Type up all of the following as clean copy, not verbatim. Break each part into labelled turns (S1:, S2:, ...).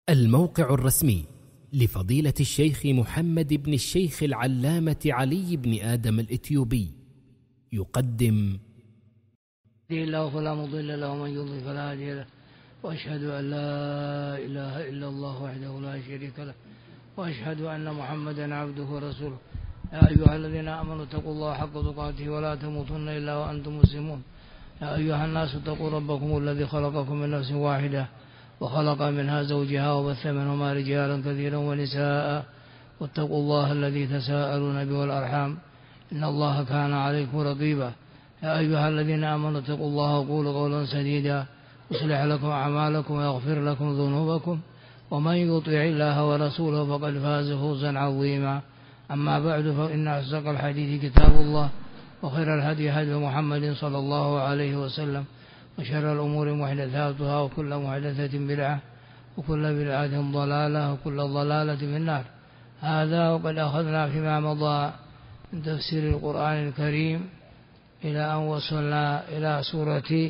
S1: الموقع الرسمي لفضيلة الشيخ محمد بن الشيخ العلامة علي بن آدم الإثيوبي يقدم:
S2: الله فلا مضل له ومن يضلل فلا هادي له، وأشهد أن لا إله إلا الله وحده لا شريك له، وأشهد أن محمدا عبده ورسوله. يا أيها الذين آمنوا اتقوا الله حق تقاته ولا تموتن إلا وأنتم مسلمون. يا أيها الناس اتقوا ربكم الذي خلقكم من نفس واحدة وخلق منها زوجها وبث منهما رجالا كثيرا ونساء، واتقوا الله الذي تساءلون به والأرحام إن الله كان عليكم رقيبا. يا أيها الذين آمنوا اتقوا الله وقولوا قولا سديدا يصلح لكم أعمالكم ويغفر لكم ذنوبكم، ومن يطع الله ورسوله فقد فاز فوزا عظيما. أما بعد، فإن أصدق الحديث كتاب الله، وخير الهدي هدي محمد صلى الله عليه وسلم، وشر الأمور محدثاتها، وكل محدثة بدعة، وكل بدعة ضلالة، وكل ضلالة في النار. هذا وقد أخذنا فيما مضى من تفسير القرآن الكريم إلى أن وصلنا إلى سورة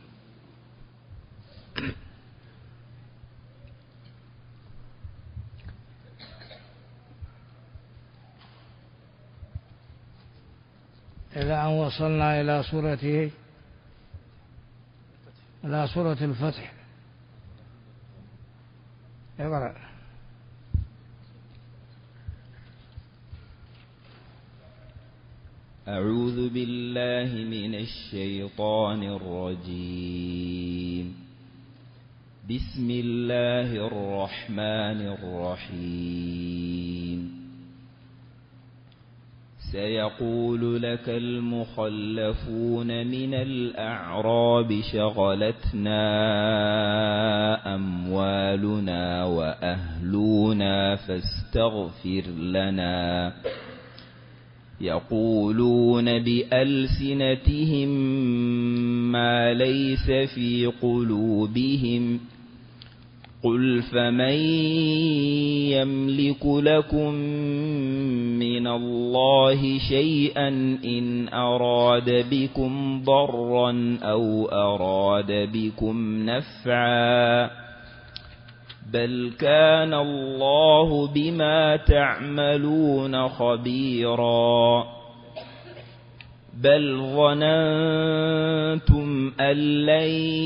S2: إلى سورة الفتح. اقرأ.
S3: أعوذ بالله من الشيطان الرجيم. بسم الله الرحمن الرحيم. سيقول لك المخلفون من الأعراب شغلتنا أموالنا وأهلنا فاستغفر لنا. يقولون بألسنتهم ما ليس في قلوبهم. قل فمن يملك لكم من الله شيئا إن أراد بكم ضرا أو أراد بكم نفعا، بل كان الله بما تعملون خبيرا. بل ظننتم أن لن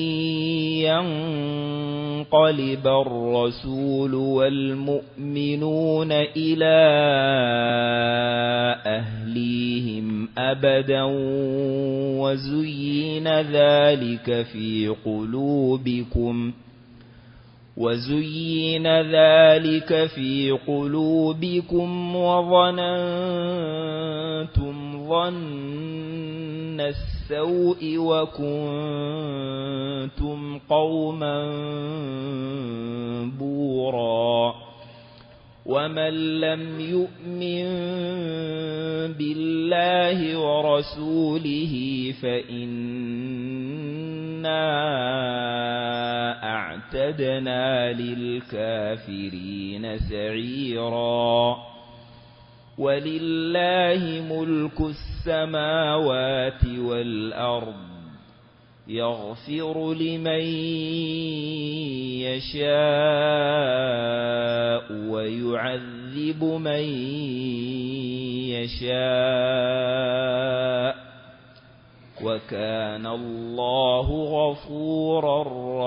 S3: ينقلب الرسول والمؤمنون إلى أهليهم أبدا، وزين ذلك في قلوبكم وظننتم ظن السوء وكنتم قوما بورا. ومن لم يؤمن بالله ورسوله فإنا أعتدنا للكافرين سعيرا. ولله ملك السماوات والأرض، يغفر لمن يشاء ويعذب من يشاء، وكان الله غفورا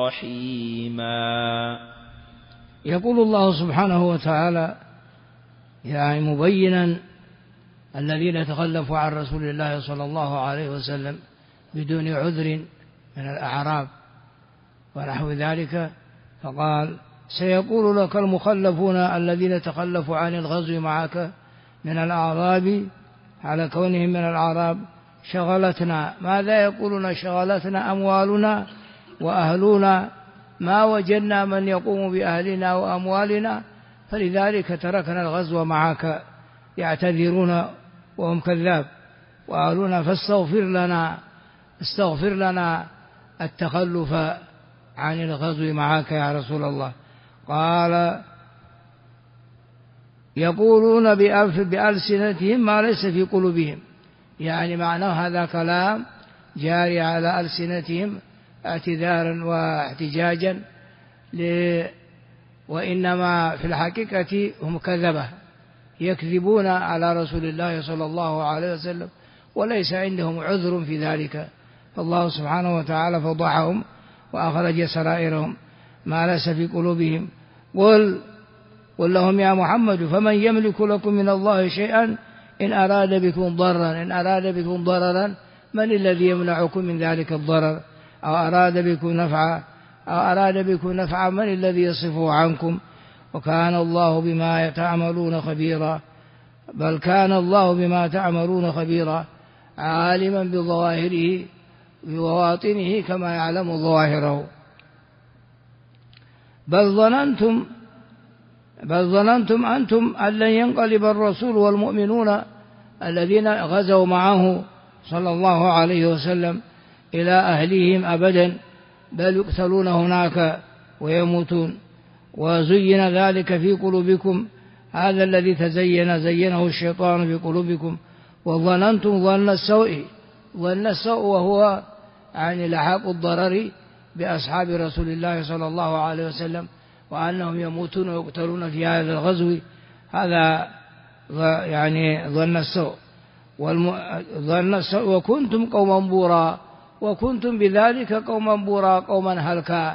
S3: رحيما.
S2: يقول الله سبحانه وتعالى يعني مبينا الذين تخلفوا عن رسول الله صلى الله عليه وسلم بدون عذر من الأعراب ونحو ذلك، فقال: سيقول لك المخلفون الذين تخلفوا عن الغزو معك من الأعراب، على كونهم من الأعراب، شغلتنا. ماذا يقولون؟ شغلتنا أموالنا وأهلنا، ما وجدنا من يقوم بأهلنا وأموالنا، فلذلك تركنا الغزو معك. يعتذرون وهم كذاب. وأهلنا فاستغفر لنا التخلف عن الغزو معك يا رسول الله. قال: يقولون بألسنتهم ما ليس في قلوبهم، يعني معناه هذا كلام جاري على ألسنتهم اعتذارا واحتجاجا وإنما في الحقيقة هم كذبة يكذبون على رسول الله صلى الله عليه وسلم، وليس عندهم عذر في ذلك. فالله سبحانه وتعالى فضحهم وأخرج سرائرهم ما ليس في قلوبهم. قل لهم يا محمد فمن يملك لكم من الله شيئا إن أراد بكم ضرا، إن أراد بكم ضررا من الذي يمنعكم من ذلك الضرر؟ أو أراد بكم نفعا من الذي يصفه عنكم؟ وكان الله بما تعملون خبيرا. بل كان الله بما تعملون خبيرا عالما بظواهره ببواطنه كما يعلم ظواهره. بل ظننتم أنتم أن لن ينقلب الرسول والمؤمنون الذين غزوا معه صلى الله عليه وسلم إلى أهليهم أبدا، بل يقتلون هناك ويموتون. وزين ذلك في قلوبكم، هذا الذي زينه الشيطان في قلوبكم. وظننتم ظن السوء وهو يعني لحاق الضرر بأصحاب رسول الله صلى الله عليه وسلم، وأنهم يموتون ويقتلون في هذا الغزو. هذا يعني ظن السوء وكنتم قوما بورا، وكنتم بذلك قوما بورا، قوما هلكا،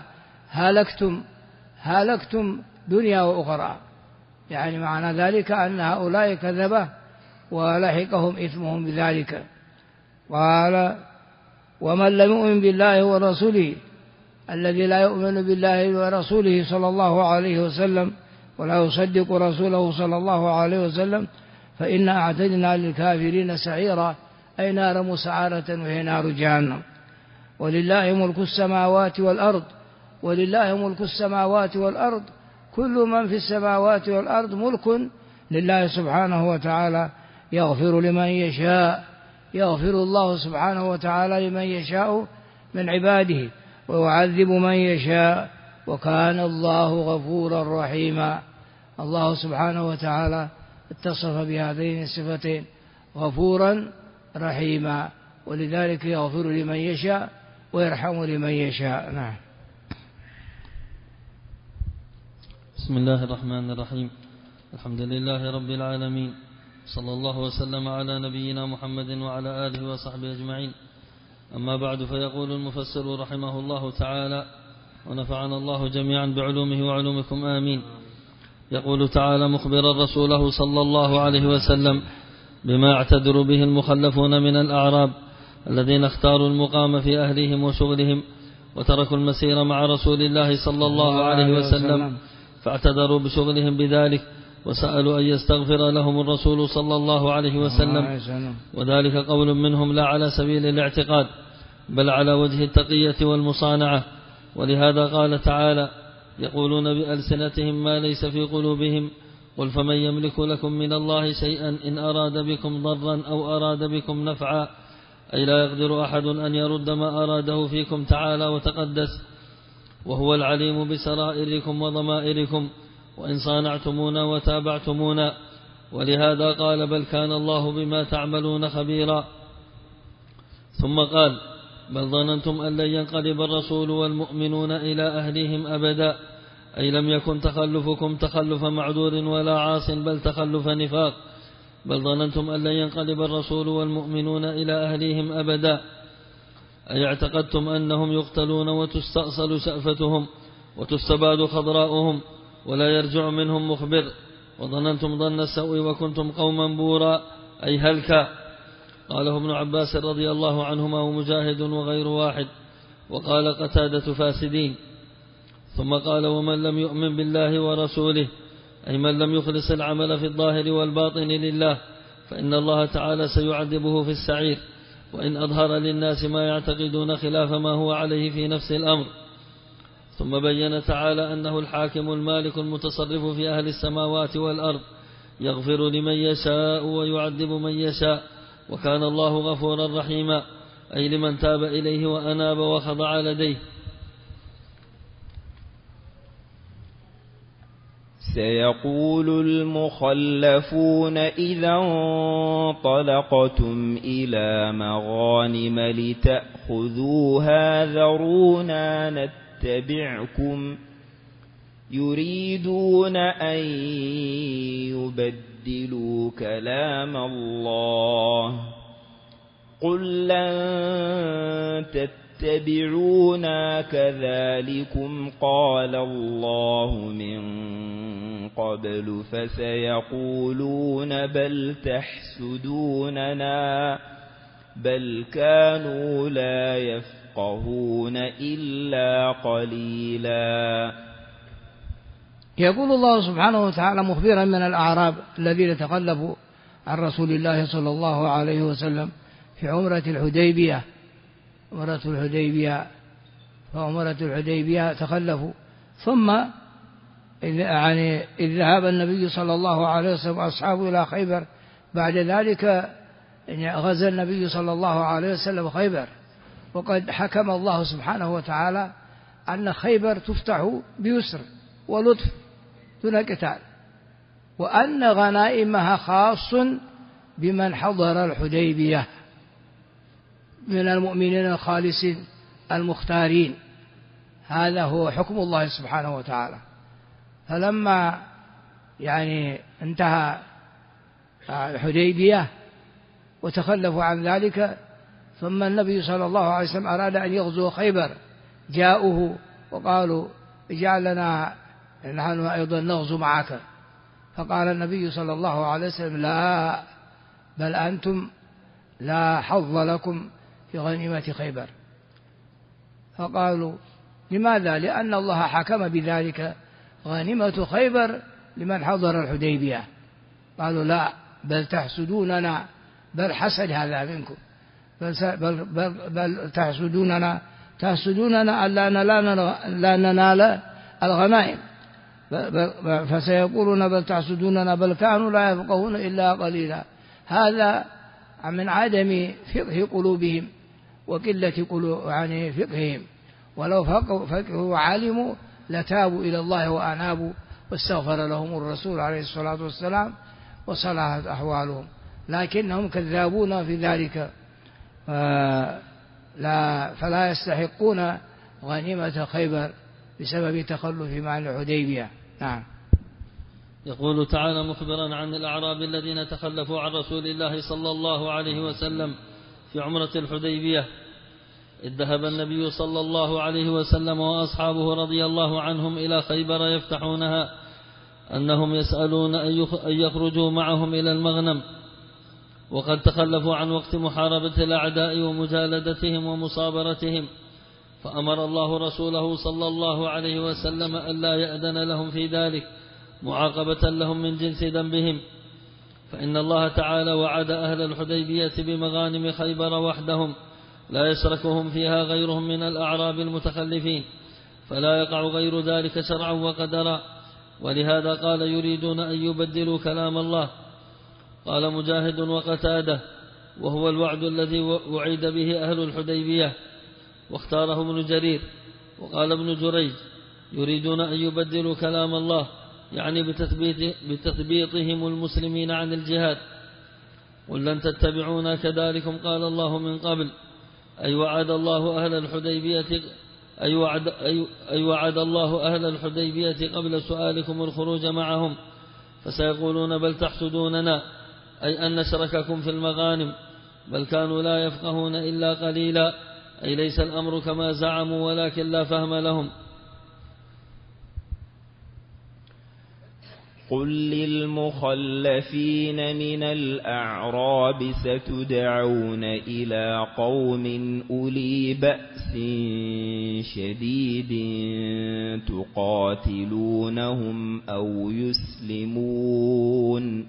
S2: هلكتم دنيا وأخرى. يعني معنى ذلك أن هؤلاء كذبة ولحقهم إثمهم بذلك. قال ومن لم يؤمن بالله ورسوله، الذي لا يؤمن بالله ورسوله صلى الله عليه وسلم ولا يصدق رسوله صلى الله عليه وسلم فإن أعتدنا للكافرين سعيرا، أي نار مسعرة وهي نار جهنم. ولله ملك السماوات والأرض، كل من في السماوات والأرض ملك لله سبحانه وتعالى، يغفر الله سبحانه وتعالى لمن يشاء من عباده ويعذب من يشاء، وكان الله غفورا رحيما. الله سبحانه وتعالى اتصف بهذين الصفتين، غفورا رحيما، ولذلك يغفر لمن يشاء ويرحم لمن يشاء. نعم.
S4: بسم الله الرحمن الرحيم. الحمد لله رب العالمين، صلى الله وسلم على نبينا محمد وعلى آله وصحبه أجمعين. أما بعد، فيقول المفسر رحمه الله تعالى ونفعنا الله جميعا بعلومه وعلومكم آمين. يقول تعالى مخبرا رسوله صلى الله عليه وسلم بما يعتذر به المخلفون من الأعراب الذين اختاروا المقام في أهلهم وشغلهم وتركوا المسير مع رسول الله صلى الله عليه وسلم، فاعتذروا بشغلهم بذلك وسألوا أن يستغفر لهم الرسول صلى الله عليه وسلم، وذلك قول منهم لا على سبيل الاعتقاد بل على وجه التقية والمصانعة. ولهذا قال تعالى يقولون بألسنتهم ما ليس في قلوبهم، قل فمن يملك لكم من الله شيئا إن أراد بكم ضرا أو أراد بكم نفعا، أي لا يقدر أحد أن يرد ما أراده فيكم تعالى وتقدس، وهو العليم بسرائركم وضمائركم وإن صانعتمونا وتابعتمونا. ولهذا قال بل كان الله بما تعملون خبيرا. ثم قال بل ظننتم أن لن ينقلب الرسول والمؤمنون إلى أهلهم أبدا، أي لم يكن تخلفكم تخلف معذور ولا عاص بل تخلف نفاق. بل ظننتم أن لن ينقلب الرسول والمؤمنون إلى أهلهم أبدا، أي اعتقدتم أنهم يقتلون وتستأصل شأفتهم وتستباد خضراؤهم ولا يرجع منهم مخبر. وظننتم ظن السوء وكنتم قوما بورا، أي هلكا. قاله ابن عباس رضي الله عنهما ومجاهد وغير واحد، وقال قتادة فاسدين. ثم قال ومن لم يؤمن بالله ورسوله، أي من لم يخلص العمل في الظاهر والباطن لله، فإن الله تعالى سيعذبه في السعير، وإن أظهر للناس ما يعتقدون خلاف ما هو عليه في نفس الأمر. ثم بين تعالى أنه الحاكم المالك المتصرف في أهل السماوات والأرض، يغفر لمن يشاء ويعذب من يشاء، وكان الله غفورا رحيما، أي لمن تاب إليه وأناب وخضع لديه.
S3: سيقول المخلفون إذا انطلقتم إلى مغانم لتأخذوها ذرونا نتبعكم يريدون أن يبدلوا كلام الله قل لن تتبعونا كذلكم قال الله من قبل فسيقولون بل تحسدوننا بل كانوا لا يفقهون إلا قليلا.
S2: يقول الله سبحانه وتعالى مخبرا من الأعراب الذين تخلفوا عن رسول الله صلى الله عليه وسلم في عمرة الحديبية. فعمرة الحديبية تخلفوا، ثم إذ ذهب النبي صلى الله عليه وسلم وأصحابه إلى خيبر، بعد ذلك غزا النبي صلى الله عليه وسلم خيبر، وقد حكم الله سبحانه وتعالى أن خيبر تفتح بيسر ولطف دون قتال، وأن غنائمها خاص بمن حضر الحديبية من المؤمنين الخالصين المختارين. هذا هو حكم الله سبحانه وتعالى. فلما انتهى الحديبية وتخلفوا عن ذلك، ثم النبي صلى الله عليه وسلم أراد أن يغزو خيبر، جاءوه وقالوا اجعل لنا نحن أيضا نغزو معك، فقال النبي صلى الله عليه وسلم لا، بل أنتم لا حظ لكم في غنيمة خيبر. فقالوا لماذا؟ لأن الله حكم بذلك غنيمة خيبر لمن حضر الحديبية. قالوا لا، بل تحسدوننا، بل حسد هذا منكم، بل تحسدوننا ألا ننال الغنائم، فسيقولون بل تحسدوننا بل كانوا لا يفقهون إلا قليلا. هذا من عدم فقه قلوبهم وقلة فقههم، ولو فقهوا وعلموا لتابوا إلى الله وأنابوا واستغفر لهم الرسول عليه الصلاة والسلام وصلحت أحوالهم، لكنهم كذابون في ذلك، فلا يستحقون غنيمة خيبر بسبب تخلف عن الحديبية. نعم.
S4: يقول تعالى مخبرا عن الأعراب الذين تخلفوا عن رسول الله صلى الله عليه وسلم في عمرة الحديبية، إذ ذهب النبي صلى الله عليه وسلم وأصحابه رضي الله عنهم إلى خيبر يفتحونها، أنهم يسألون أن يخرجوا معهم إلى المغنم، وقد تخلفوا عن وقت محاربة الأعداء ومجالدتهم ومصابرتهم، فأمر الله رسوله صلى الله عليه وسلم ألا يأذن لهم في ذلك معاقبة لهم من جنس ذنبهم، فإن الله تعالى وعد أهل الحديبية بمغانم خيبر وحدهم لا يشركهم فيها غيرهم من الأعراب المتخلفين، فلا يقع غير ذلك شرعا وقدرا، ولهذا قال يريدون أن يبدلوا كلام الله. قال مجاهد وقتاده وهو الوعد الذي وعد به أهل الحديبية، واختاره ابن جرير. وقال ابن جريج يريدون أن يبدلوا كلام الله، يعني بتثبيطهم المسلمين عن الجهاد. قل لن تتبعونا كذلكم قال الله من قبل، أي وعد الله أهل الحديبية قبل سؤالكم الخروج معهم، فسيقولون بل تحسدوننا، أي أن نشرككم في المغانم، بل كانوا لا يفقهون إلا قليلا، أي ليس الأمر كما زعموا ولكن لا فهم لهم.
S3: قل للمخلفين من الأعراب ستدعون إلى قوم أولي بأس شديد تقاتلونهم أو يسلمون،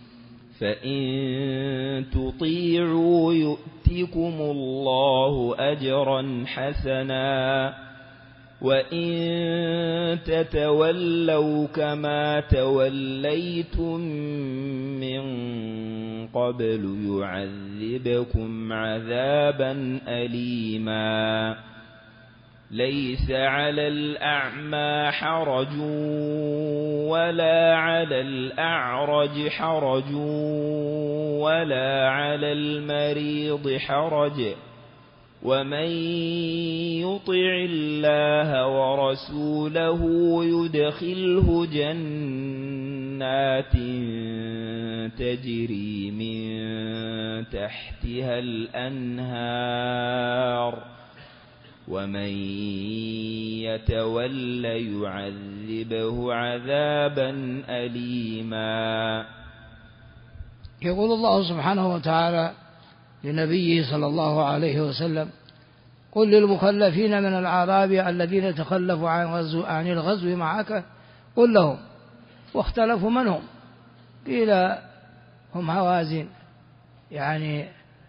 S3: فإن تطيعوا يؤتكم الله أجرا حسنا، وإن تتولوا كما توليتم من قبل يعذبكم عذابا أليما. ليس على الأعمى حرج ولا على الأعرج حرج ولا على المريض حرج ومن يطع الله ورسوله يدخله جنات تجري من تحتها الأنهار ومن يتول يعذبه عذابا أليما.
S2: يقول الله سبحانه وتعالى لنبيه صلى الله عليه وسلم: قل للمخلفين من الأعراب الذين تخلفوا عن الغزو معك قل لهم، واختلفوا من هم؟ قيل هم هوازن، يعني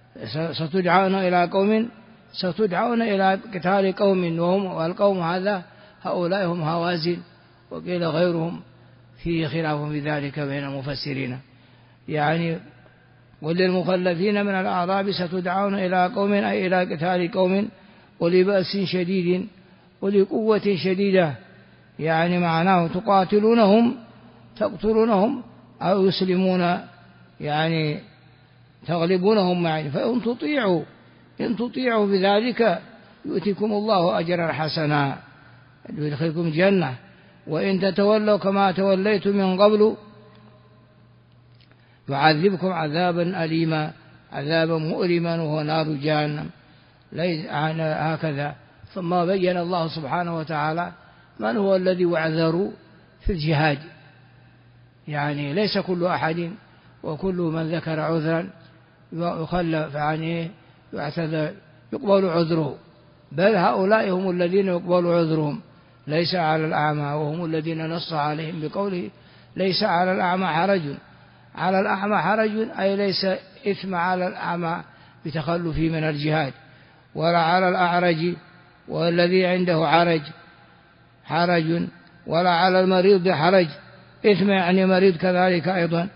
S2: ستدعون إلى قتال قوم، والقوم هؤلاء هم هوازن، وقيل غيرهم، فيه خلاف في ذلك بين المفسرين. يعني وللمخلفين من الأعراب ستدعون إلى قوم، أي إلى قتال قوم أولي بأس شديد أولي قوة شديدة، يعني معناه تقاتلونهم تقتلونهم أو يسلمون، يعني تغلبونهم معي. فإن تطيعوا بذلك يؤتكم الله أجرا حسنا يدخلكم جنة، وإن تتولوا كما توليتم من قبل يعذبكم عذابا أليما، عذابا مؤلما، وهو نار جهنم. هكذا. ثم بين الله سبحانه وتعالى من هو الذي يعذر في الجهاد، يعني ليس كل أحد وكل من ذكر عذرا يخلف عنه يعتذر يقبل عذره، بل هؤلاء هم الذين يقبل عذرهم، ليس على الأعمى، وهم الذين نص عليهم بقوله: ليس على الأعمى حرج. على الأعمى حرج أي ليس إثم على الأعمى بتخلفه من الجهاد، ولا على الأعرج والذي عنده حرج، ولا على المريض حرج، إثم يعني مريض كذلك أيضا.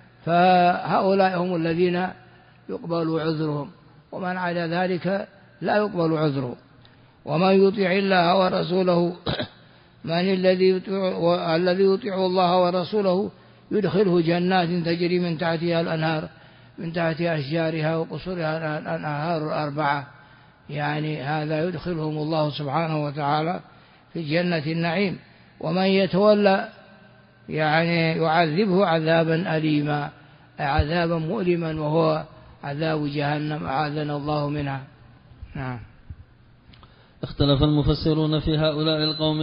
S2: فهؤلاء هم الذين يقبل عذرهم، ومن على ذلك لا يقبل عذره. ومن يطيع الله ورسوله الذي يطيع الله ورسوله يدخله جنات تجري من تحتها الأنهار، من تحت أشجارها وقصورها الأنهار الأربعة، يعني هذا يدخلهم الله سبحانه وتعالى في جنة النعيم. ومن يتولى يعني يعذبه عذابا أليما، عذابا مؤلما، وهو عذاب جهنم، أعاذنا الله منها. نعم.
S4: اختلف المفسرون في هؤلاء القوم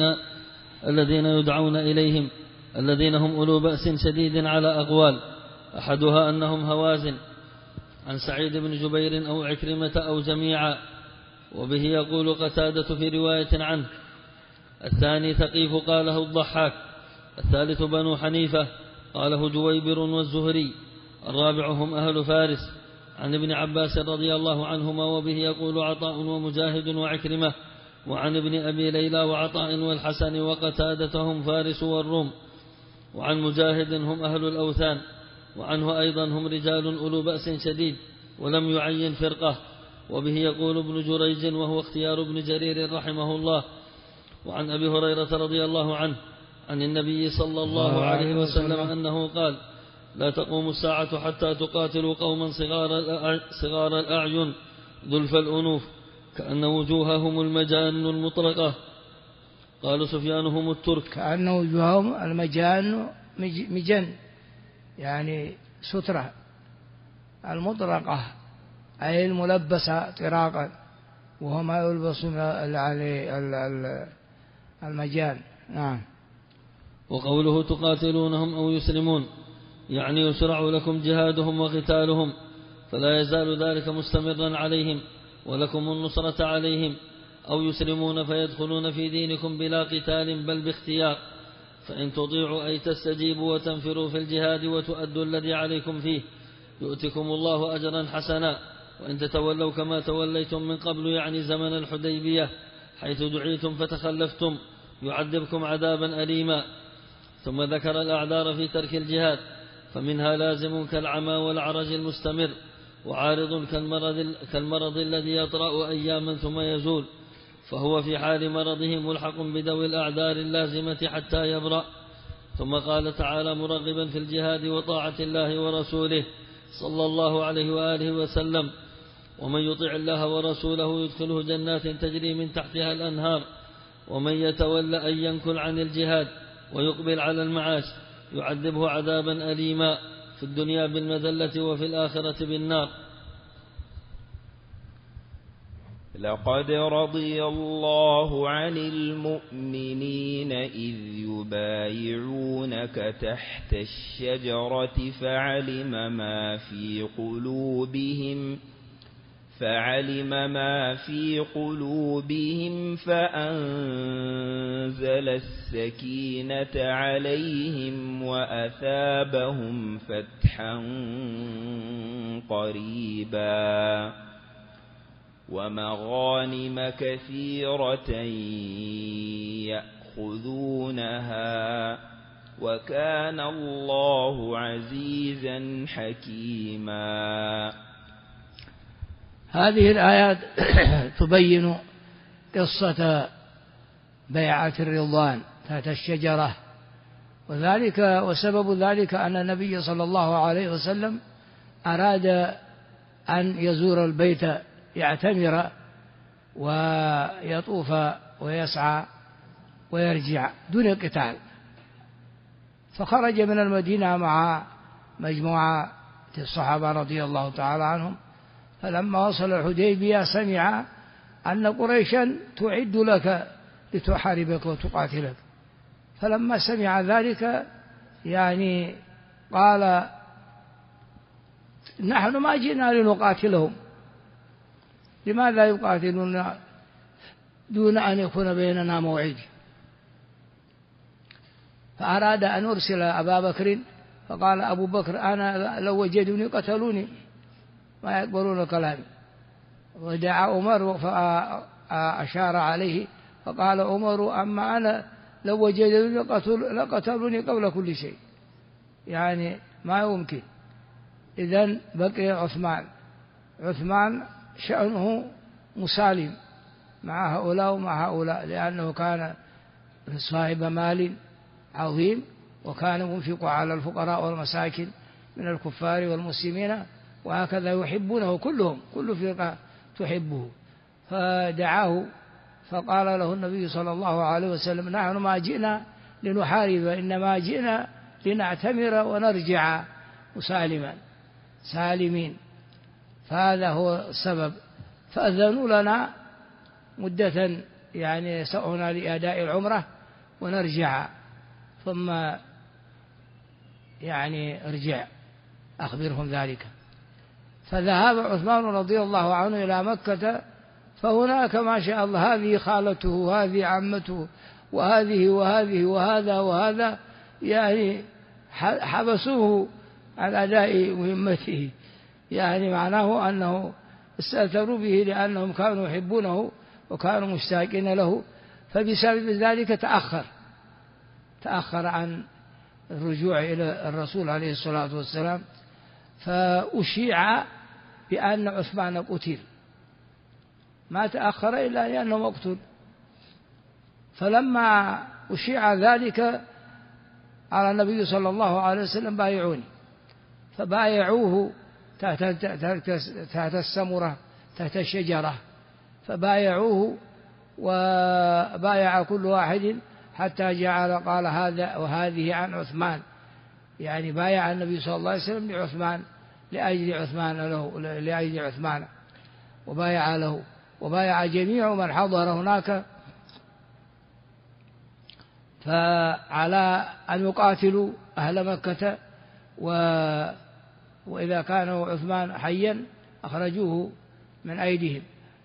S4: الذين يدعون إليهم، الذين هم أولو بأس شديد على أقوال، أحدها أنهم هوازن عن سعيد بن جبير أو عكرمة أو جميعا، وبه يقول قتادة في رواية عنه. الثاني ثقيف قاله الضحاك. الثالث بنو حنيفة قاله جويبر والزهري. الرابع هم أهل فارس عن ابن عباس رضي الله عنهما، وبه يقول عطاء ومجاهد وعكرمة. وعن ابن أبي ليلى وعطاء والحسن وقتادة هم فارس والروم. وعن مجاهد هم أهل الأوثان. وعنه أيضا هم رجال أولو بأس شديد، ولم يعين فرقة. وبه يقول ابن جريج، وهو اختيار ابن جرير رحمه الله. وعن أبي هريرة رضي الله عنه عن النبي صلى الله عليه وسلم أنه قال: لا تقوم الساعة حتى تقاتلوا قوما صغار الأعين ذلف الأنوف كأن وجوههم المجان المطرقة. قال سفيان: هم الترك.
S2: كأن وجوههم المجان مجن، يعني سترة المطرقة أي الملبسة طراقا، وهو ما يلبس المجان. نعم.
S4: وقوله تقاتلونهم أو يسلمون يعني يشرع لكم جهادهم وقتالهم، فلا يزال ذلك مستمرا عليهم، ولكم النصرة عليهم، أو يسلمون فيدخلون في دينكم بلا قتال بل باختيار. فإن تطيعوا أي تستجيبوا وتنفروا في الجهاد وتؤدوا الذي عليكم فيه يؤتكم الله أجرا حسنا. وإن تتولوا كما توليتم من قبل يعني زمن الحديبية حيث دعيتم فتخلفتم يعذبكم عذابا أليما. ثم ذكر الأعذار في ترك الجهاد، فمنها لازم كالعمى والعرج المستمر، وعارض كالمرض الذي يطرأ أياما ثم يزول، فهو في حال مرضه ملحق بذوي الأعذار اللازمة حتى يبرأ. ثم قال تعالى مرغبا في الجهاد وطاعة الله ورسوله صلى الله عليه وآله وسلم: ومن يطع الله ورسوله يدخله جنات تجري من تحتها الأنهار ومن يتولى أن ينكل عن الجهاد ويقبل على المعاش يعذبه عذابا أليما في الدنيا بالمذلة وفي الآخرة بالنار.
S3: لقد رضي الله عن المؤمنين إذ يبايعونك تحت الشجرة فعلم ما في قلوبهم فأنزل السكينة عليهم وأثابهم فتحا قريبا ومغانم كثيرة يأخذونها وكان الله عزيزا حكيما.
S2: هذه الآيات تبين قصة بيعة الرضوان تحت الشجرة، وذلك وسبب ذلك أن النبي صلى الله عليه وسلم أراد أن يزور البيت يعتمر ويطوف ويسعى ويرجع دون قتال، فخرج من المدينة مع مجموعة الصحابة رضي الله تعالى عنهم، فلما وصل الحديبية سمع أن قريشا تعد لك لتحاربك وتقاتلك، فلما سمع ذلك قال نحن ما جئنا لنقاتلهم، لماذا يقاتلون دون أن يكون بيننا موعد؟ فأراد أن أرسل أبا بكر، فقال أبو بكر أنا لو وجدوني قتلوني ما يقبلون كلامي، ودعا عمر فأشار عليه فقال عمر أما أنا لو وجدوني لقتلوني قبل كل شيء، ما يمكن. إذن بقي عثمان شأنه مسالم مع هؤلاء ومع هؤلاء، لأنه كان صاحب مال عظيم وكان منفق على الفقراء والمساكين من الكفار والمسلمين، وهكذا يحبونه كلهم، كل فرقة تحبه. فدعاه فقال له النبي صلى الله عليه وسلم نحن ما جئنا لنحارب، إنما جئنا لنعتمر ونرجع سالمين. فهذا هو السبب، فأذنوا لنا مدة سعنا لأداء العمرة ونرجع، ثم ارجع أخبرهم ذلك. فذهب عثمان رضي الله عنه إلى مكة، فهناك ما شاء الله هذه خالته وهذه عمته وهذه وهذه وهذا حبسوه عن أداء مهمته، معناه أنه استأثروا به لأنهم كانوا يحبونه وكانوا مشتاقين له، فبسبب ذلك تأخر عن الرجوع إلى الرسول عليه الصلاة والسلام. فأشيع بأن عثمان قتل، ما تأخر إلا لأنه مقتول. فلما أشيع ذلك على النبي صلى الله عليه وسلم بايعوني، فبايعوه تحت السمرة تحت الشجرة، فبايعوه وبايع كل واحد حتى قال هذا وهذه عن عثمان، بايع النبي صلى الله عليه وسلم لعثمان لأجل عثمان وبايع له، وبايع جميع من حضر هناك فعلى أن يقاتلوا أهل مكة، وإذا كان عثمان حيا أخرجوه من أيديهم،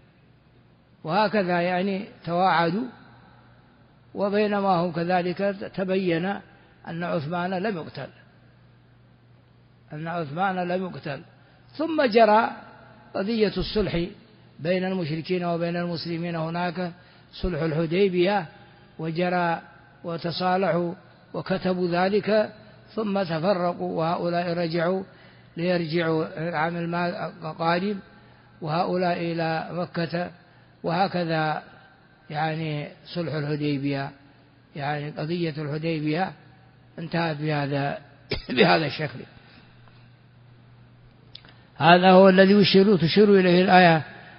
S2: وهكذا تواعدوا. وبينما هم كذلك تبين أن عثمان لم يقتل، ثم جرى قضية الصلح بين المشركين وبين المسلمين، هناك صلح الحديبية، وجرى وتصالحوا وكتبوا ذلك، ثم تفرقوا، وهؤلاء رجعوا ليرجعوا العام القادم، وهؤلاء إلى مكة، وهكذا صلح الحديبية قضية الحديبية انتهت بهذا الشكل. هذا هو الذي تشير إليه الآية: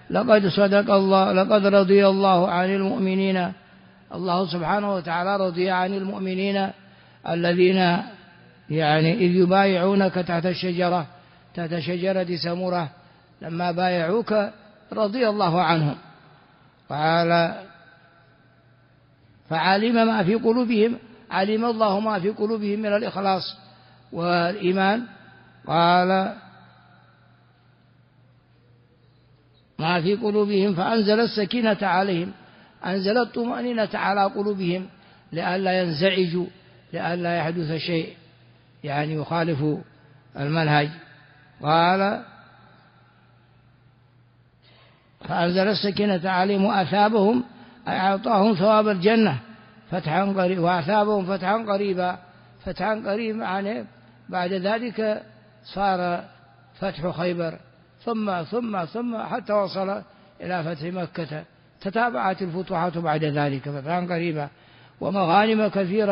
S2: لقد رضي الله عن المؤمنين. الله سبحانه وتعالى رضي عن المؤمنين الذين يعني إذ يبايعونك تحت شجرة سمرة، لما بايعوك رضي الله عنهم. قال فعلم ما في قلوبهم، علم الله ما في قلوبهم من الإخلاص والإيمان. قال ما في قلوبهم فأنزل السكينة عليهم، أنزل الطمأنينة على قلوبهم لئلا ينزعجوا، لئلا يحدث شيء يعني يخالف المنهج. قال فأنزل السكينة عليهم وأثابهم، أي أعطاهم ثواب الجنة فتحا قريبا، وأثابهم فتحا قريبا. فتحا قريبا يعني بعد ذلك صار فتح خيبر ثم حتى وصل إلى فتح مكة. تتابعت الفتوحات بعد ذلك فتحا قريبا، ومغانم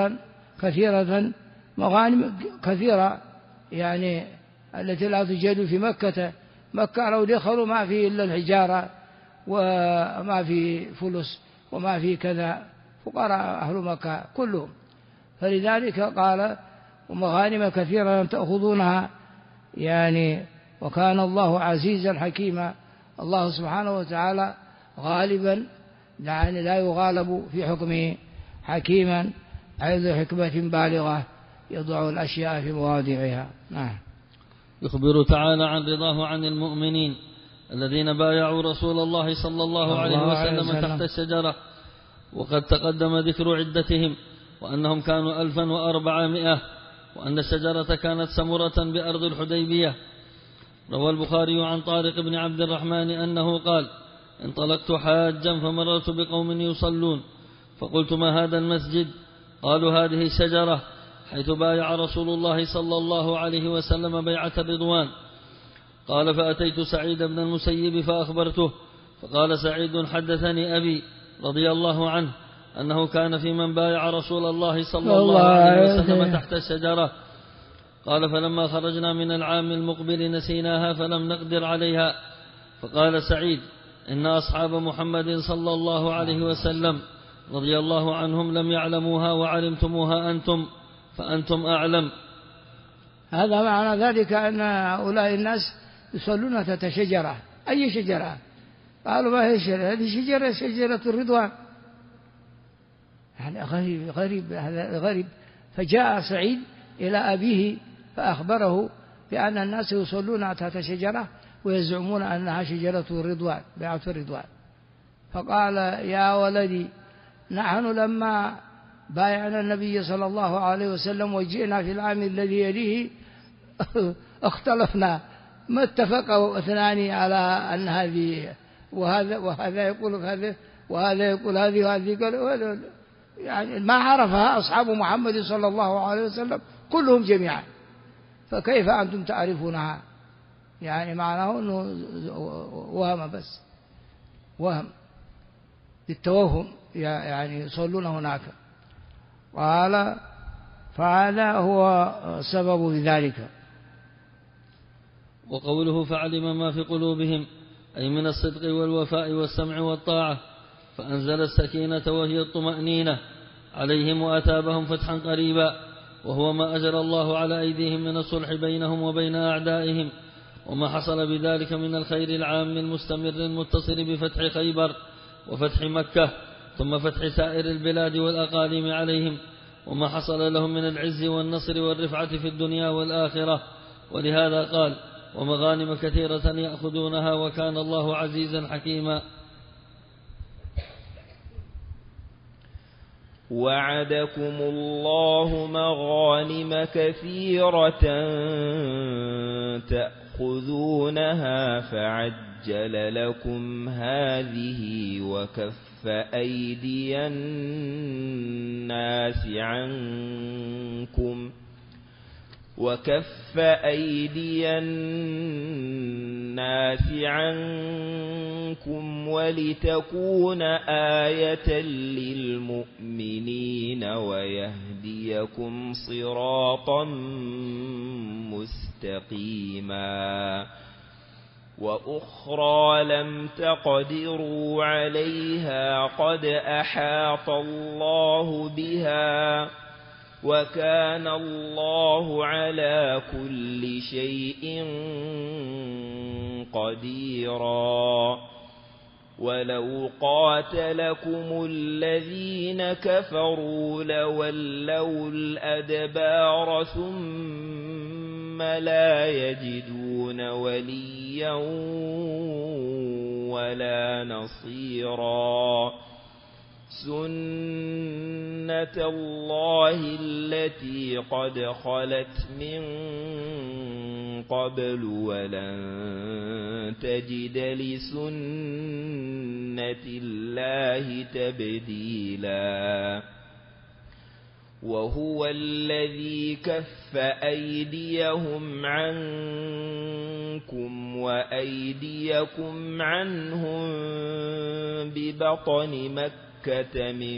S2: مغانم كثيرة يعني التي لا توجد في مكة. مكة لو دخلوا ما في إلا الحجارة وما في فلس وما في كذا، فقراء أهل مكة كلهم. فلذلك قال ومغانم كثيرة تأخذونها يعني، وكان الله عزيزا حكيما. الله سبحانه وتعالى غالبا يعني لا يغالب في حكمه، حكيما أي ذو حكمة بالغة يضع الأشياء في مواضعها. نعم.
S4: يخبر تعالى عن رضاه عن المؤمنين الذين بايعوا رسول الله صلى الله عليه وسلم تحت الشجرة، وقد تقدم ذكر عدتهم وأنهم كانوا 1400، وأن الشجرة كانت سمرة بأرض الحديبية. روى البخاري عن طارق بن عبد الرحمن أنه قال: انطلقت حاجا فمررت بقوم يصلون، فقلت: ما هذا المسجد؟ قالوا: هذه الشجرة حيث بايع رسول الله صلى الله عليه وسلم بيعة الرضوان. قال: فأتيت سعيد بن المسيب فأخبرته، فقال سعيد: حدثني أبي رضي الله عنه أنه كان في من بايع رسول الله صلى الله عليه وسلم تحت الشجرة. قال: فلما خرجنا من العام المقبل نسيناها فلم نقدر عليها. فقال سعيد: إن أصحاب محمد صلى الله عليه وسلم رضي الله عنهم لم يعلموها وعلمتموها أنتم، فأنتم أعلم.
S2: هذا معنى ذلك أن هؤلاء الناس يصلون تحت شجرة. أي شجرة؟ قالوا: ما هي الشجرة؟ هذه شجرة الرضوان. يعني غريب هذا غريب. فجاء سعيد إلى أبيه فأخبره بأن الناس يصلون تحت شجرة ويزعمون أنها شجرة الرضوان، بيعة الرضوان. فقال: يا ولدي، نحن لما بايعنا النبي صلى الله عليه وسلم وجئنا في العام الذي يليه اختلفنا، ما اتفقوا اثنان على أن هذه، وهذا يقول هذا وهذا يقول هذه وهذه قال، يعني ما عرفها أصحاب محمد صلى الله عليه وسلم كلهم جميعا، فكيف أنتم تعرفونها؟ يعني معناه أنه وهم، بس وهم للتوهم يعني يصلون هناك. قال: فهذا هو سبب ذلك.
S4: وقوله: فعلم ما في قلوبهم، أي من الصدق والوفاء والسمع والطاعة، فأنزل السكينة وهي الطمأنينة عليهم وأتابهم فتحا قريبا، وهو ما أجرى الله على أيديهم من الصلح بينهم وبين أعدائهم، وما حصل بذلك من الخير العام المستمر المتصل بفتح خيبر وفتح مكة، ثم فتح سائر البلاد والأقاليم عليهم، وما حصل لهم من العز والنصر والرفعة في الدنيا والآخرة. ولهذا قال: ومغانم كثيرة يأخذونها وكان الله عزيزا حكيما.
S3: وعدكم الله مغانم كثيرة تأخذونها فعجل لكم هذه وكف أيدي الناس عنكم ولتكون آية للمؤمنين ويهديكم صراطا مستقيما. وأخرى لم تقدروا عليها قد أحاط الله بها وكان الله على كل شيء قديرا ولو قاتلكم الذين كفروا لولوا الأدبار ثم لا يجدون وليا ولا نصيرا سنة الله التي قد خلت من قبل ولن تجد لسنة الله تبديلا وهو الذي كف أيديهم عنكم وأيديكم عنهم ببطن مكة من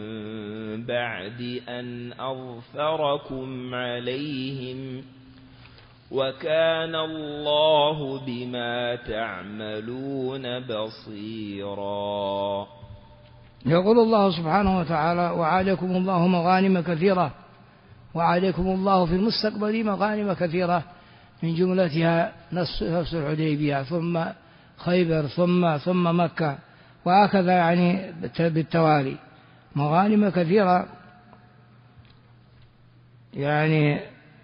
S3: بعد أن أظفركم عليهم وكان الله بما تعملون بصيرا.
S2: يقول الله سبحانه وتعالى وعدكم الله مغانم كثيرة وعدكم الله في المستقبل مغانم كثيرة من جملتها نفس الحديبية ثم خيبر ثم مكة وهكذا يعني بالتوالي مغانم كثيرة يعني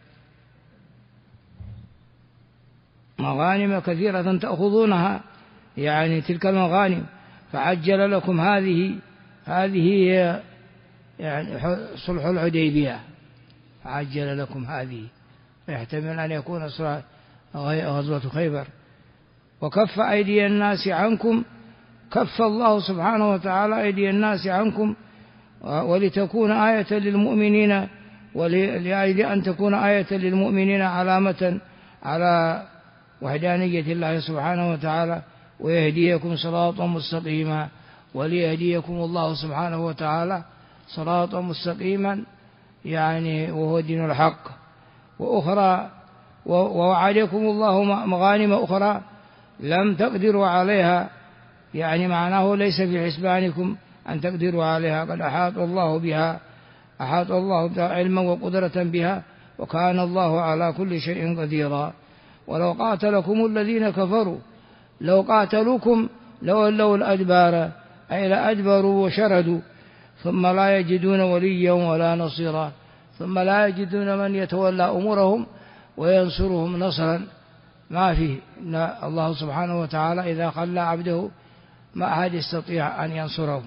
S2: مغانم كثيرة تأخذونها يعني تلك المغانم فعجل لكم هذه هي يعني صلح الحديبية فعجل لكم هذه يحتمل أن يكون غزوة خيبر وكف أيدي الناس عنكم كف الله سبحانه وتعالى أيدي الناس عنكم ولتكون آية للمؤمنين ولأجل أن تكون آية للمؤمنين علامة على وحدانية الله سبحانه وتعالى ويهديكم صراطا مستقيما وليهديكم الله سبحانه وتعالى صراطا مستقيما يعني وهو دين الحق وأخرى ووعدكم الله مغانم أخرى لم تقدروا عليها يعني معناه ليس في حسبانكم أن تقدروا عليها قد أحاط الله بها أحاط الله علما وقدرة بها وكان الله على كل شيء قديرا ولو قاتلكم الذين كفروا لو قاتلوكم لولوا الأدبار أي لأدبروا وشردوا ثم لا يجدون وليا ولا نصيرا ثم لا يجدون من يتولى أمورهم وينصرهم نصرا ما فيه الله سبحانه وتعالى إذا خلى عبده ما أحد يستطيع أن ينصره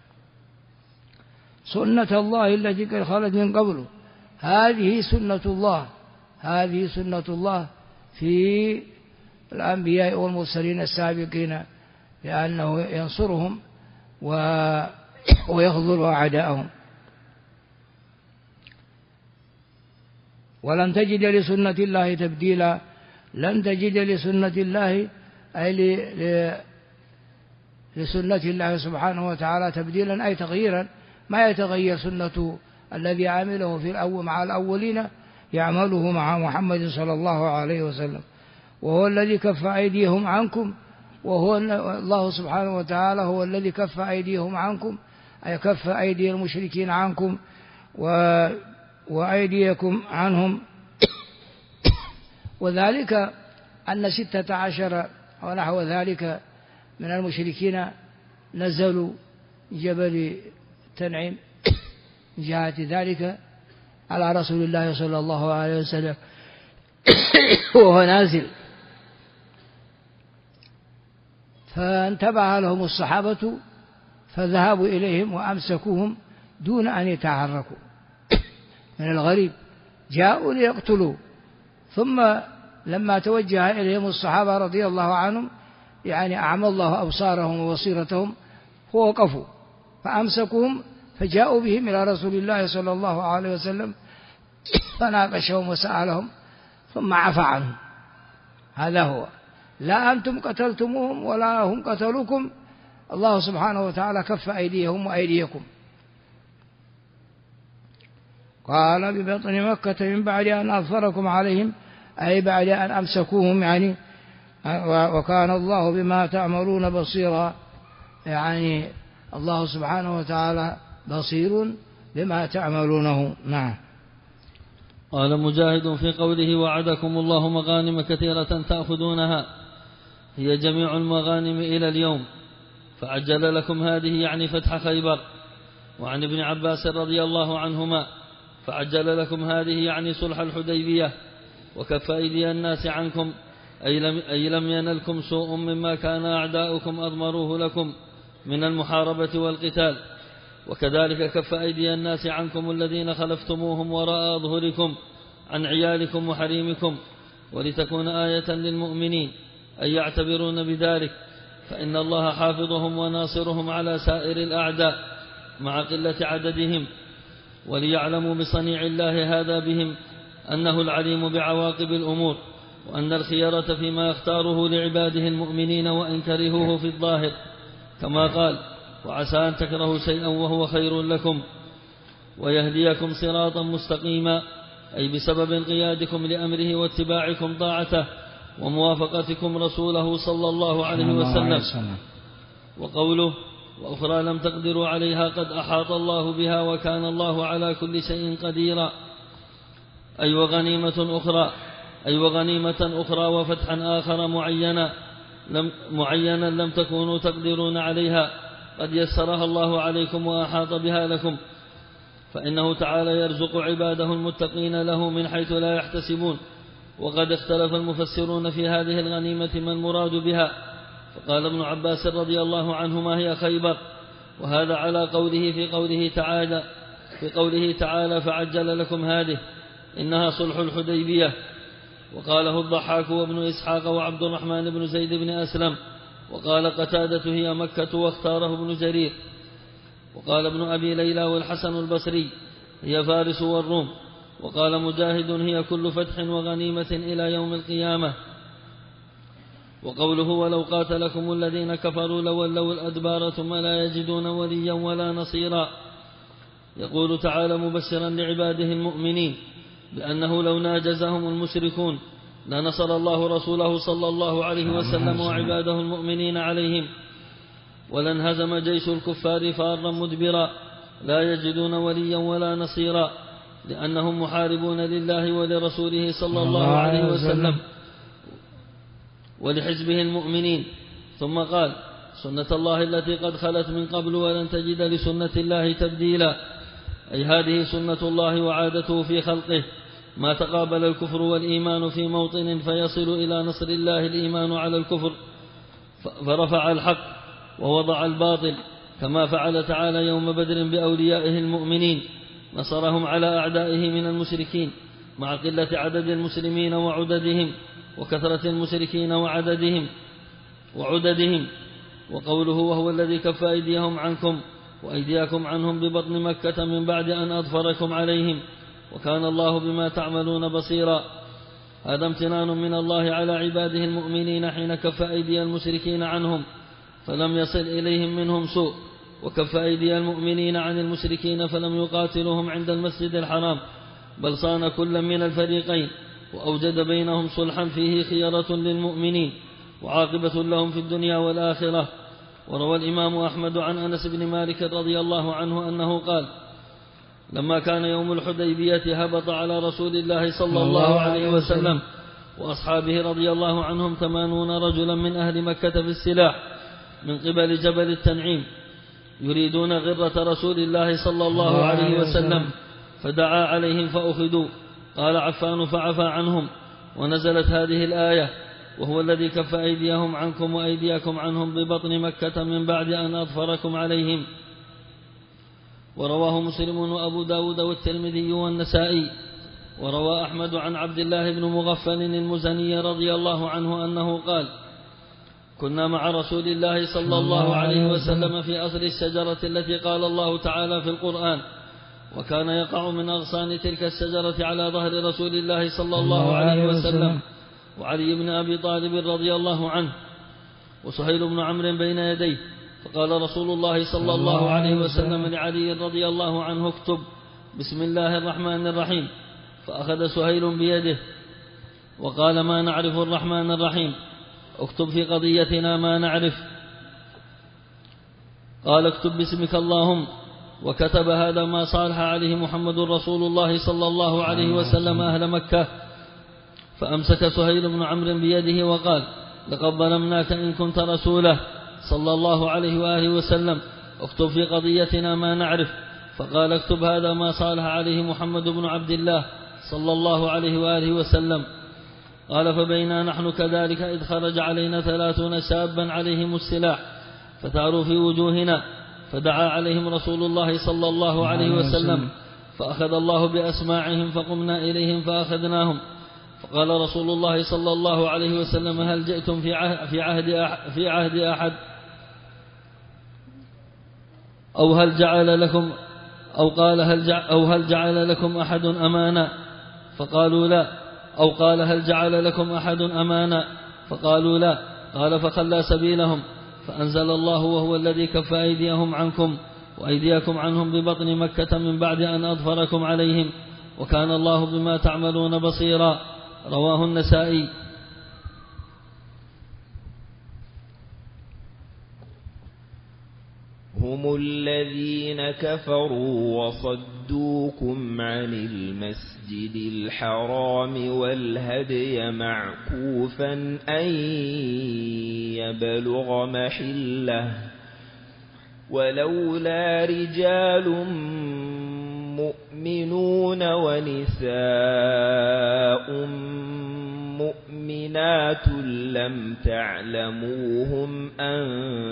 S2: سنة الله التي قد خلت من قبله هذه سنة الله في الأنبياء والمرسلين السابقين لأنه ينصرهم ويخذل أعداءهم ولن تجد لسنة الله تبديلا لن تجد لسنة الله أي لسنة الله سبحانه وتعالى تبديلا أي تغييرا ما يتغير سنة الذي عمله في الأول مع الأولين يعمله مع محمد صلى الله عليه وسلم وهو الذي كف أيديهم عنكم وهو الله سبحانه وتعالى هو الذي كف أيديهم عنكم أي كف أيدي المشركين عنكم وأيديكم عنهم وذلك أن 16 ونحو ذلك من المشركين نزلوا جبل تنعيم جاءت ذلك على رسول الله صلى الله عليه وسلم وهو نازل فانتبه لهم الصحابة فذهبوا إليهم وأمسكوهم دون أن يتحركوا من الغريب جاءوا ليقتلوا ثم لما توجه إليهم الصحابة رضي الله عنهم يعني أعمى الله أبصارهم وبصيرتهم فوقفوا فأمسكوهم فجاءوا بهم إلى رسول الله صلى الله عليه وسلم فناقشهم وسألهم ثم عفى عنهم هذا هو لا أنتم قتلتموهم ولا هم قتلوكم الله سبحانه وتعالى كف أيديهم وأيديكم قال ببطن مكة من بعد أن أظفركم عليهم أي بعد أن أمسكوهم يعني وكان الله بما تعملون بصيرا، يعني الله سبحانه وتعالى بصير بما تعملونه. نعم.
S4: قال مجاهد في قوله وعدكم الله مغانم كثيرة تأخذونها هي جميع المغانم إلى اليوم، فعجل لكم هذه يعني فتح خيبر. وعن ابن عباس رضي الله عنهما فعجل لكم هذه يعني صلح الحديبية وكف أيدي الناس عنكم، أي لم ينلكم سوء مما كان أعداؤكم أضمروه لكم من المحاربة والقتال، وكذلك كف أيدي الناس عنكم الذين خلفتموهم وراء ظهوركم عن عيالكم وحريمكم، ولتكون آية للمؤمنين أن يعتبرون بذلك، فإن الله حافظهم وناصرهم على سائر الأعداء مع قلة عددهم، وليعلموا بصنيع الله هذا بهم أنه العليم بعواقب الأمور، وأن الخيرة فيما يختاره لعباده المؤمنين وإن كرهوه في الظاهر، كما قال وعسى أن تكرهوا شيئا وهو خير لكم ويهديكم صراطا مستقيما، أي بسبب انقيادكم لأمره واتباعكم طاعته وموافقتكم رسوله صلى الله عليه وسلم. وقوله وأخرى لم تقدروا عليها قد أحاط الله بها وكان الله على كل شيء قديرا، أي وغنيمة أخرى وفتحا آخر معينا لم تكونوا تقدرون عليها قد يسرها الله عليكم وأحاط بها لكم، فإنه تعالى يرزق عباده المتقين له من حيث لا يحتسبون. وقد اختلف المفسرون في هذه الغنيمة ما المراد بها، فقال ابن عباس رضي الله عنهما هي خيبر، وهذا على قوله في قوله تعالى فعجل لكم هذه إنها صلح الحديبية. وقاله الضحاك وابن إسحاق وعبد الرحمن بن زيد بن أسلم، وقال قتادة هي مكة واختاره ابن جرير. وقال ابن أبي ليلى والحسن البصري هي فارس والروم. وقال مجاهد هي كل فتح وغنيمة إلى يوم القيامة. وقوله ولو قاتلكم الذين كفروا لولوا الأدبار ثم لا يجدون وليا ولا نصيرا، يقول تعالى مبشرا لعباده المؤمنين بأنه لو ناجزهم المشركون لنصر الله رسوله صلى الله عليه وسلم وعباده المؤمنين عليهم، ولانهزم جيش الكفار فارا مدبرا لا يجدون وليا ولا نصيرا، لأنهم محاربون لله ولرسوله صلى الله عليه وسلم ولحزبه المؤمنين. ثم قال سنة الله التي قد خلت من قبل ولن تجد لسنة الله تبديلا، أي هذه سنة الله وعادته في خلقه، ما تقابل الكفر والإيمان في موطن فيصل إلى نصر الله الإيمان على الكفر فرفع الحق ووضع الباطل، كما فعل تعالى يوم بدر بأوليائه المؤمنين، نصرهم على أعدائه من المشركين مع قلة عدد المسلمين وعددهم وكثرة المشركين وعددهم. وقوله وهو الذي كف أيديهم عنكم وأيديكم عنهم ببطن مكة من بعد أن أظفركم عليهم وكان الله بما تعملون بصيرا، هذا امتنان من الله على عباده المؤمنين حين كف أيدي المشركين عنهم فلم يصل إليهم منهم سوء، وكف أيدي المؤمنين عن المشركين فلم يقاتلوهم عند المسجد الحرام، بل صان كل من الفريقين وأوجد بينهم صلحا فيه خيرة للمؤمنين وعاقبة لهم في الدنيا والآخرة. وروى الإمام أحمد عن أنس بن مالك رضي الله عنه أنه قال لما كان يوم الحديبية هبط على رسول الله صلى الله عليه وسلم وأصحابه رضي الله عنهم 80 رجلا من أهل مكة في السلاح من قبل جبل التنعيم يريدون غرة رسول الله صلى الله عليه وسلم، فدعا عليهم فأخذوا. قال عفان فعفى عنهم، ونزلت هذه الآية وهو الذي كف أيديهم عنكم وأيديكم عنهم ببطن مكة من بعد أن أظفركم عليهم. ورواه مسلم وأبو داود والترمذي والنسائي. وروى أحمد عن عبد الله بن مغفل المزني رضي الله عنه أنه قال كنا مع رسول الله صلى الله عليه وسلم في أصل الشجرة التي قال الله تعالى في القرآن وكان يقع من أغصان تلك الشجرة على ظهر رسول الله صلى الله عليه وسلم وعلي بن أبي طالب رضي الله عنه وسهيل بن عمرو بين يديه، فقال رسول الله صلى الله عليه وسلم لعلي رضي الله عنه اكتب بسم الله الرحمن الرحيم، فأخذ سهيل بيده وقال ما نعرف الرحمن الرحيم، اكتب في قضيتنا ما نعرف. قال اكتب باسمك اللهم. وكتب هذا ما صالح عليه محمد رسول الله صلى الله عليه وسلم أهل مكة. فأمسك سهيل بن عمرو بيده وقال لقد ظلمناك إن كنت رسوله صلى الله عليه وآله وسلم، اكتب في قضيتنا ما نعرف. فقال اكتب هذا ما صالح عليه محمد بن عبد الله صلى الله عليه وآله وسلم. قال فبينا نحن كذلك إذ خرج علينا 30 شابا عليهم السلاح فتعروا في وجوهنا، فدعا عليهم رسول الله صلى الله عليه وسلم فأخذ الله بأسماعهم فقمنا إليهم فأخذناهم. فقال رسول الله صلى الله عليه وسلم هل جئتم في عهد أحد أو هل جعل لكم أو قال هل جعل لكم أحد أمانا؟ فقالوا لا. أو قال هل جعل لكم أحد أمانا؟ فقالوا لا. قال فخلى سبيلهم فأنزل الله وهو الذي كف أيديهم عنكم وأيديكم عنهم ببطن مكة من بعد أن أظفركم عليهم وكان الله بما تعملون بصيرا. رواه النسائي.
S3: هم الذين كفروا وصدوكم عن المسجد الحرام والهدي معكوفا أن يبلغ محله ولولا رجال مؤمنون ونساء مؤمنات لم تعلموهم أن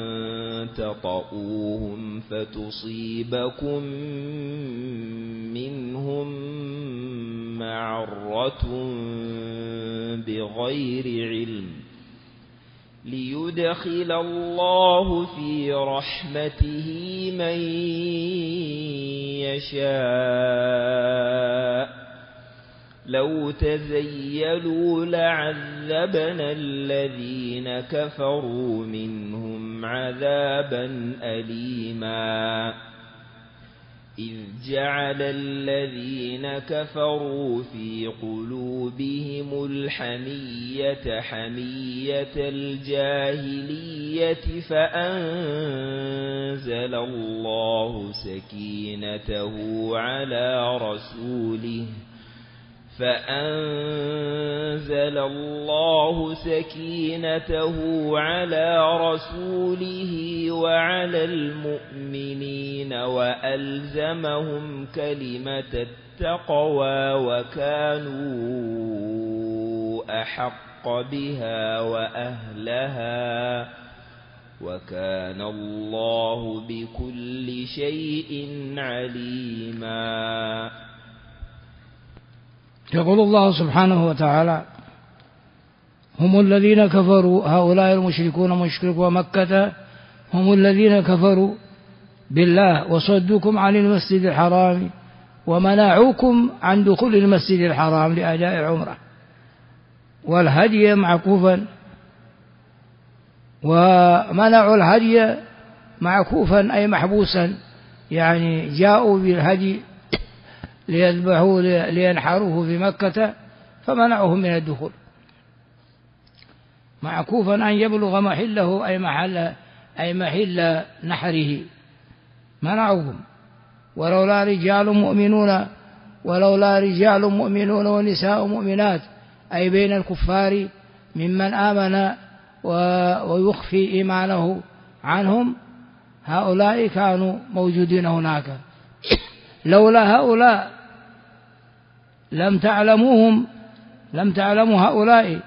S3: تطؤوهم فتصيبكم منهم معرة بغير علم ليدخل الله في رحمته من يشاء لو تزيلوا لعذبنا الذين كفروا منهم عذابا أليما إذ جعل الذين كفروا في قلوبهم الحمية حمية الجاهلية فأنزل الله سكينته على رسوله وعلى المؤمنين وألزمهم كلمة التقوى وكانوا أحق بها وأهلها وكان الله بكل شيء عليما.
S2: يقول الله سبحانه وتعالى هم الذين كفروا هؤلاء المشركون مشركو مكة هم الذين كفروا بالله وصدوكم عن المسجد الحرام ومنعوكم عن دخول المسجد الحرام لأداء عمره والهدي معكوفا ومنعوا الهدي معكوفا أي محبوسا يعني جاءوا بالهدي ليذبحوا لينحروه في مكة فمنعوهم من الدخول معكوفا أن يبلغ محله أي محل نحره منعوهم ولولا رجال مؤمنون ونساء مؤمنات أي بين الكفار ممن آمن ويخفي إيمانه عنهم هؤلاء كانوا موجودين هناك لولا هؤلاء لم تعلموا هؤلاء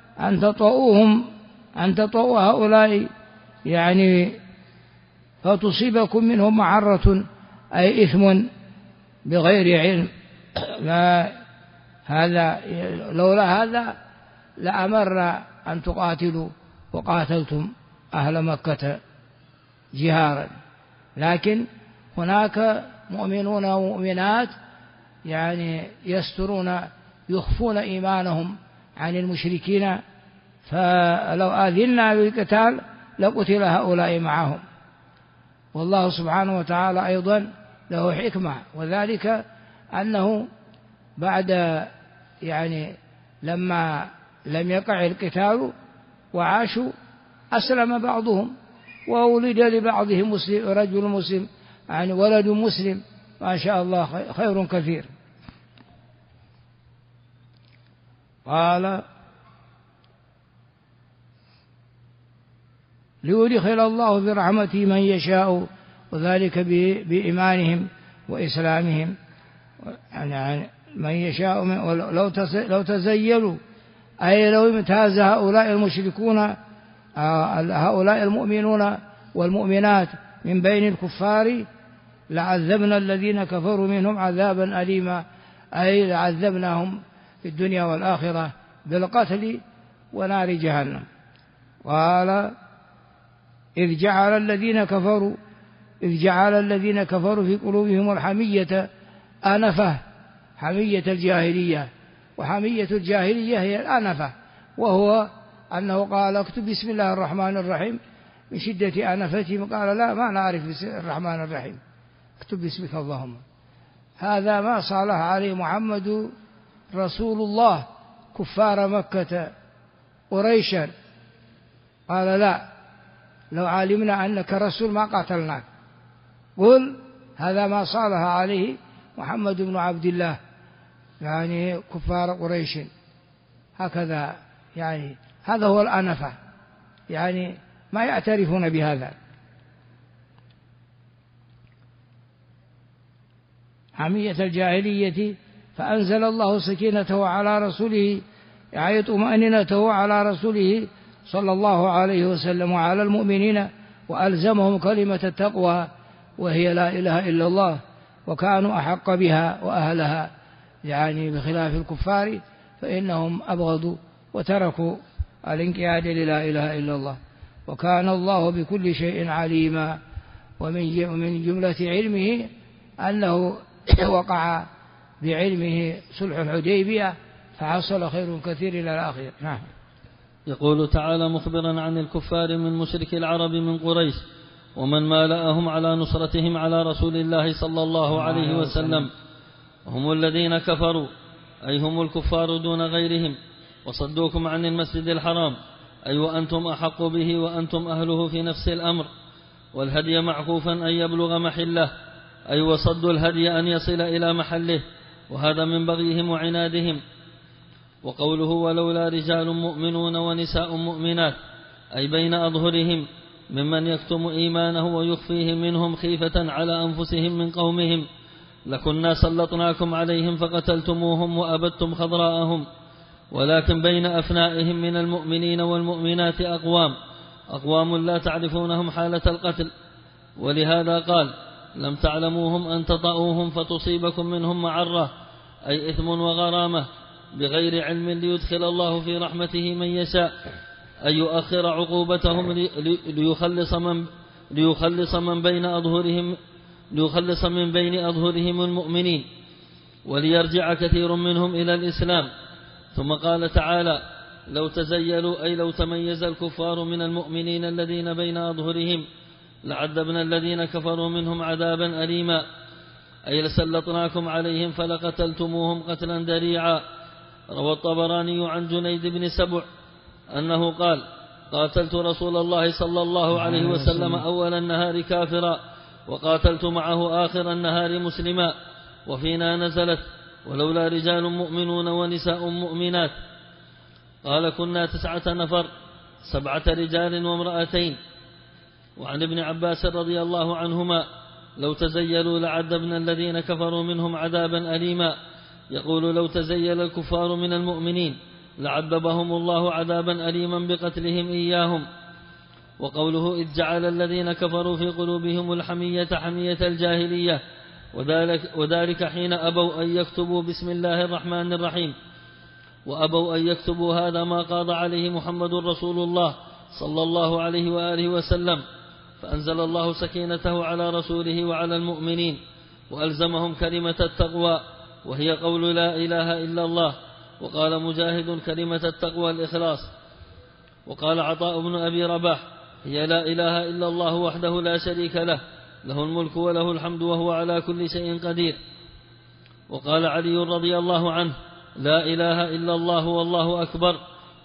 S2: أن تطؤوا هؤلاء يعني فتصيبكم منهم معرة أي إثم بغير علم لولا هذا لأمر أن تقاتلوا وقاتلتم أهل مكة جهارا لكن هناك مؤمنون ومؤمنات يعني يخفون إيمانهم عن المشركين فلو آذنا بالقتال لقتل هؤلاء معهم والله سبحانه وتعالى أيضا له حكمة وذلك أنه بعد يعني لما لم يقع القتال وعاشوا أسلم بعضهم وولد لبعضهم مسلم، رجل مسلم، يعني ولد مسلم، ما شاء الله خير كثير. قال ليدخل الله برحمته من يشاء وذلك بإيمانهم وإسلامهم، يعني من يشاء لو تزيلوا، أي لو امتاز هؤلاء المشركون هؤلاء المؤمنون والمؤمنات من بين الكفار لعذبنا الذين كفروا منهم عذابا أليما، أي لعذبناهم في الدنيا والآخرة بالقتل ونار جهنم. قال إذ جعل الذين كفروا في قلوبهم الحمية آنفة، حمية الجاهلية، وحمية الجاهلية هي الآنفة، وهو أنه قال اكتب بسم الله الرحمن الرحيم، من شدة آنفتهم قال لا ما نعرف الرحمن الرحيم، اكتب باسمك اللهم. هذا ما صالح عليه محمد رسول الله كفار مكة قريشا، قال لا لو علمنا أنك رسول ما قاتلناك، قل هذا ما صالح عليه محمد بن عبد الله، يعني كفار قريش هكذا، يعني هذا هو الأنفة، يعني ما يعترفون بهذا. حمية الجاهلية، فأنزل الله سكينته على رسوله، يعني طمأنينته على رسوله صلى الله عليه وسلم وعلى المؤمنين، وألزمهم كلمة التقوى وهي لا إله إلا الله، وكانوا أحق بها وأهلها، يعني بخلاف الكفار فإنهم أبغضوا وتركوا الانقياد للا إله إلا الله. وكان الله بكل شيء عليما، ومن جملة علمه أنه وقع بعلمه صلح الحديبية فحصل خير كثير إلى الآخر. نعم.
S4: يقول تعالى مخبرا عن الكفار من مشرك العرب من قريش ومن مالأهم على نصرتهم على رسول الله صلى الله عليه وسلم، هم الذين كفروا، أي هم الكفار دون غيرهم، وصدوكم عن المسجد الحرام، أي وأنتم أحق به وأنتم أهله في نفس الأمر، والهدي معكوفا أن يبلغ محله، أي وصدوا الهدي أن يصل إلى محله، وهذا من بغيهم وعنادهم. وقوله ولولا رجال مؤمنون ونساء مؤمنات، أي بين أظهرهم ممن يكتم إيمانه ويخفيه منهم خيفة على أنفسهم من قومهم، لكنا سلطناكم عليهم فقتلتموهم وأبدتم خضراءهم، ولكن بين أفنائهم من المؤمنين والمؤمنات أقوام لا تعرفونهم حالة القتل، ولهذا قال لم تعلموهم أن تطؤوهم فتصيبكم منهم معرة، أي إثم وغرامة بغير علم، ليدخل الله في رحمته من يشاء، أن يؤخر عقوبتهم ليخلص من بين أظهرهم المؤمنين، وليرجع كثير منهم إلى الإسلام. ثم قال تعالى لو تزيلوا، أي لو تميز الكفار من المؤمنين الذين بين أظهرهم لعذبنا الذين كفروا منهم عذابا أليما، أي لسلطناكم عليهم فلقتلتموهم قتلا ذريعا. روى الطبراني عن جنيد بن سبع أنه قال قاتلت رسول الله صلى الله عليه وسلم أول النهار كافرا، وقاتلت معه آخر النهار مسلما، وفينا نزلت ولولا رجال مؤمنون ونساء مؤمنات. قال كنا 9 نفر، 7 رجال وامرأتين. وعن ابن عباس رضي الله عنهما لو تزيلوا لعذبنا الذين كفروا منهم عذابا أليما، يقول لو تزيل الكفار من المؤمنين لعذبهم الله عذابا أليما بقتلهم إياهم. وقوله إذ جعل الذين كفروا في قلوبهم الحمية حمية الجاهلية، وذلك حين أبوا أن يكتبوا بسم الله الرحمن الرحيم، وأبوا أن يكتبوا هذا ما قاض عليه محمد رسول الله صلى الله عليه وآله وسلم، فأنزل الله سكينته على رسوله وعلى المؤمنين، وألزمهم كلمة التقوى وهي قول لا إله إلا الله. وقال مجاهد كلمة التقوى الإخلاص. وقال عطاء بن أبي رباح هي لا إله إلا الله وحده لا شريك له، له الملك وله الحمد وهو على كل شيء قدير. وقال علي رضي الله عنه لا إله إلا الله والله أكبر،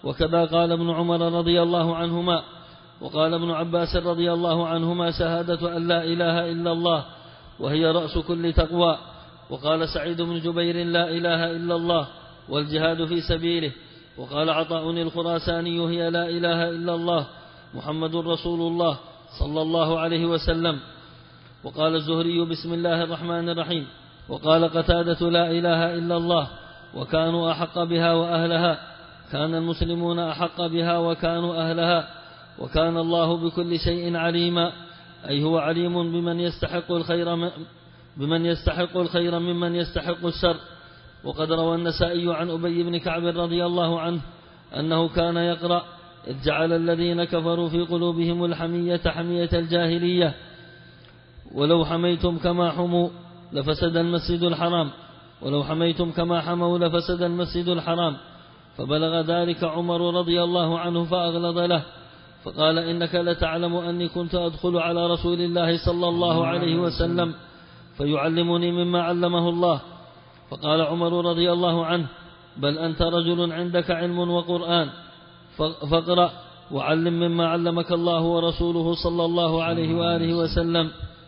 S4: وكذا قال ابن عمر رضي الله عنهما. وقال ابن عباس رضي الله عنهما شهادة أن لا إله إلا الله وهي رأس كل تقوى. وقال سعيد بن جبير لا إله إلا الله والجهاد في سبيله. وقال عطاء الخراساني هي لا إله إلا الله محمد رسول الله صلى الله عليه وسلم. وقال الزهري بسم الله الرحمن الرحيم. وقال قتادة لا إله إلا الله وكانوا أحق بها وأهلها. كان المسلمون أحق بها وكانوا أهلها. وكان الله بكل شيء عليما، أي هو عليم بمن يستحق الخير ممن يستحق الشر. وقد روى النسائي عن أبي بن كعب رضي الله عنه أنه كان يقرأ إذ جعل الذين كفروا في قلوبهم الحمية حمية الجاهلية ولو حميتم كما حموا لفسد المسجد الحرام ولو حميتم كما حموا لفسد المسجد الحرام. فبلغ ذلك عمر رضي الله عنه فأغلظ له فقال إنك لتعلم أني كنت أدخل على رسول الله صلى الله عليه وسلم فيعلمني مما علمه الله. فقال عمر رضي الله عنه بل أنت رجل عندك علم وقرآن فاقرأ وعلم مما علمك الله ورسوله صلى الله عليه وآله وسلم.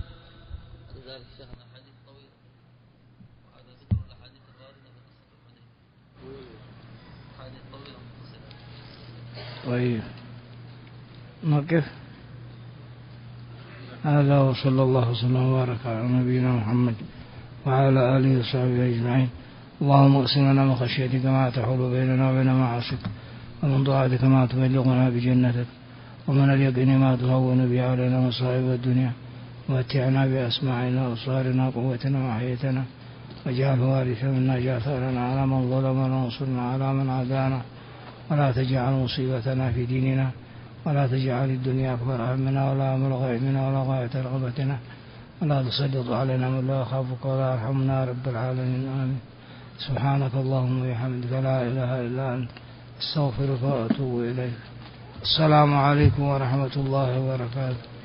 S2: طيب نقف. هذا وصلى الله وسلم وبارك على نبينا محمد وعلى آله وصحبه أجمعين. اللهم اقسم لنا من خشيتك ما تحول بيننا وبين معاصيك ومن طاعتك ما تبلغنا بجنتك ومن اليقين ما تهون به علينا مصائب الدنيا ومتعنا بأسماعنا وأبصارنا قوتنا وحياتنا واجعله وارثا منا اجعل ثأرنا على من ظلمنا وانصرنا على من عادانا ولا تجعل مصيبتنا في ديننا ولا تجعل الدنيا أكبر همنا ولا مبلغ علمنا ولا غاية رغبتنا ولا تسلط علينا من لا يخافك ولا يرحمنا رب العالمين آمين. سبحانك اللهم وبحمدك لا إله إلا أنت استغفرك وأتوب إليك. السلام عليكم ورحمة الله وبركاته.